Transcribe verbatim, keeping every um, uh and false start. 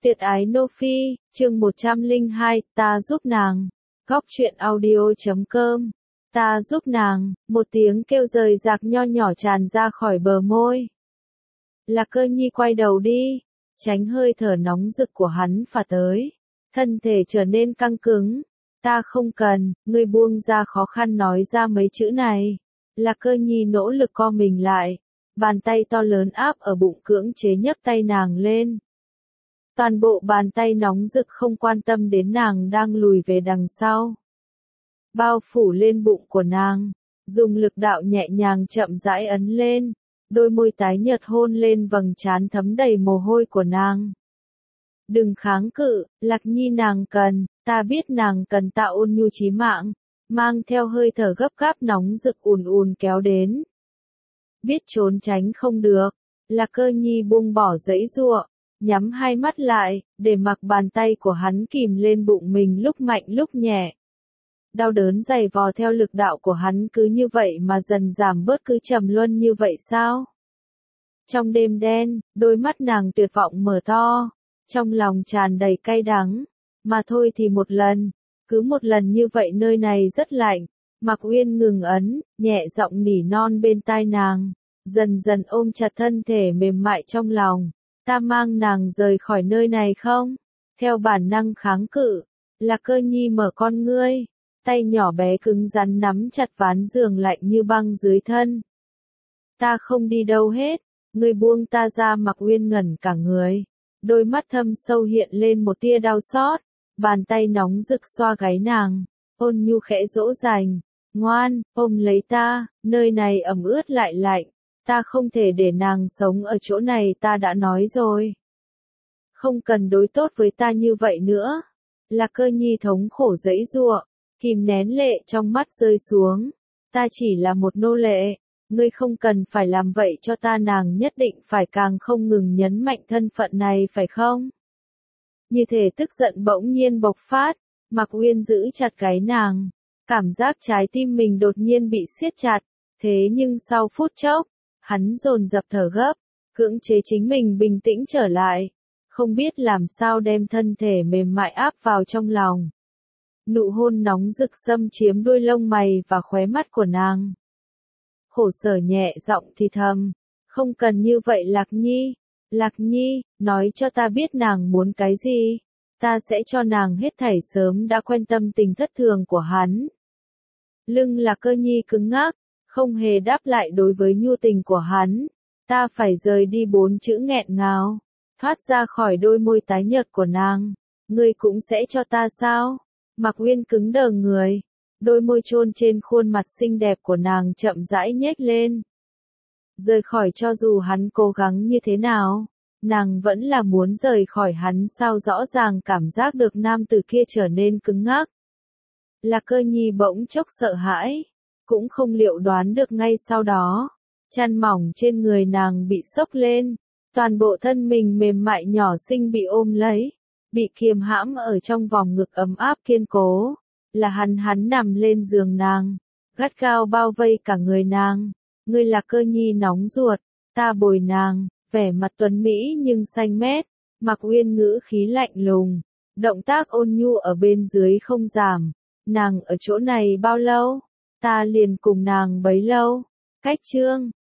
Tuyệt ái Nô Phi, chương một trăm lẻ hai, ta giúp nàng. Góc truyện audio chấm com. Ta giúp nàng, một tiếng kêu rời rạc nho nhỏ tràn ra khỏi bờ môi. Lạc Cơ Nhi quay đầu đi, tránh hơi thở nóng rực của hắn phả tới. Thân thể trở nên căng cứng. Ta không cần, ngươi buông ra, khó khăn nói ra mấy chữ này. Lạc Cơ Nhi nỗ lực co mình lại. Bàn tay to lớn áp ở bụng cưỡng chế nhấc tay nàng lên. Toàn bộ bàn tay nóng rực không quan tâm đến nàng đang lùi về đằng sau. Bao phủ lên bụng của nàng, dùng lực đạo nhẹ nhàng chậm rãi ấn lên, đôi môi tái nhợt hôn lên vầng trán thấm đầy mồ hôi của nàng. Đừng kháng cự, Lạc Nhi, nàng cần, ta biết nàng cần, ta ôn nhu chí mạng, mang theo hơi thở gấp gáp nóng rực ùn ùn kéo đến. Biết trốn tránh không được, Lạc Cơ Nhi buông bỏ giãy giụa, nhắm hai mắt lại, để mặc bàn tay của hắn kìm lên bụng mình lúc mạnh lúc nhẹ. Đau đớn dày vò theo lực đạo của hắn cứ như vậy mà dần giảm bớt, cứ trầm luân như vậy sao? Trong đêm đen, đôi mắt nàng tuyệt vọng mở to, trong lòng tràn đầy cay đắng. Mà thôi thì một lần, cứ một lần như vậy, nơi này rất lạnh. Mạc Uyên ngừng ấn, nhẹ giọng nỉ non bên tai nàng, dần dần ôm chặt thân thể mềm mại trong lòng. Ta mang nàng rời khỏi nơi này không? Theo bản năng kháng cự, Lạc Cơ Nhi mở con ngươi, tay nhỏ bé cứng rắn nắm chặt ván giường lạnh như băng dưới thân. Ta không đi đâu hết, ngươi buông ta ra. Mạc Uyên ngẩn cả người, đôi mắt thâm sâu hiện lên một tia đau xót, bàn tay nóng rực xoa gáy nàng, ôn nhu khẽ dỗ dành, ngoan, ôm lấy ta, nơi này ẩm ướt lại lạnh. Ta không thể để nàng sống ở chỗ này, ta đã nói rồi. Không cần đối tốt với ta như vậy nữa. Lạc Cơ Nhi thống khổ giãy giụa, kìm nén lệ trong mắt rơi xuống. Ta chỉ là một nô lệ, ngươi không cần phải làm vậy cho ta. Nàng nhất định phải càng không ngừng nhấn mạnh thân phận này, phải không? Như thể tức giận bỗng nhiên bộc phát, Mạc Uyên giữ chặt gáy nàng, cảm giác trái tim mình đột nhiên bị siết chặt. Thế nhưng sau phút chốc, hắn dồn dập thở gấp, cưỡng chế chính mình bình tĩnh trở lại, không biết làm sao đem thân thể mềm mại áp vào trong lòng. Nụ hôn nóng rực xâm chiếm đuôi lông mày và khóe mắt của nàng. Khổ sở nhẹ giọng thì thầm, không cần như vậy Lạc Nhi. Lạc Nhi, nói cho ta biết nàng muốn cái gì, ta sẽ cho nàng hết thảy. Sớm đã quen tâm tình thất thường của hắn. Lưng Lạc Cơ Nhi cứng ngắc, không hề đáp lại đối với nhu tình của hắn. Ta phải rời đi, bốn chữ nghẹn ngào thoát ra khỏi đôi môi tái nhợt của nàng. Ngươi cũng sẽ cho ta sao? Mạc Uyên cứng đờ người, đôi môi chôn trên khuôn mặt xinh đẹp của nàng chậm rãi nhếch lên. Rời khỏi, cho dù hắn cố gắng như thế nào, nàng vẫn là muốn rời khỏi hắn sao? Rõ ràng cảm giác được nam tử kia trở nên cứng ngắc. Lạc Cơ Nhi bỗng chốc sợ hãi, cũng không liệu đoán được ngay sau đó, chăn mỏng trên người nàng bị xốc lên, toàn bộ thân mình mềm mại nhỏ xinh bị ôm lấy, bị kiềm hãm ở trong vòng ngực ấm áp kiên cố. Là hắn, hắn nằm lên giường nàng, gắt gao bao vây cả người nàng. Ngươi Lạc Cơ Nhi nóng ruột, ta bồi nàng, vẻ mặt tuấn mỹ nhưng xanh mét. Mạc Uyên ngữ khí lạnh lùng, động tác ôn nhu ở bên dưới không giảm. Nàng ở chỗ này bao lâu, ta liền cùng nàng bấy lâu. Cách chương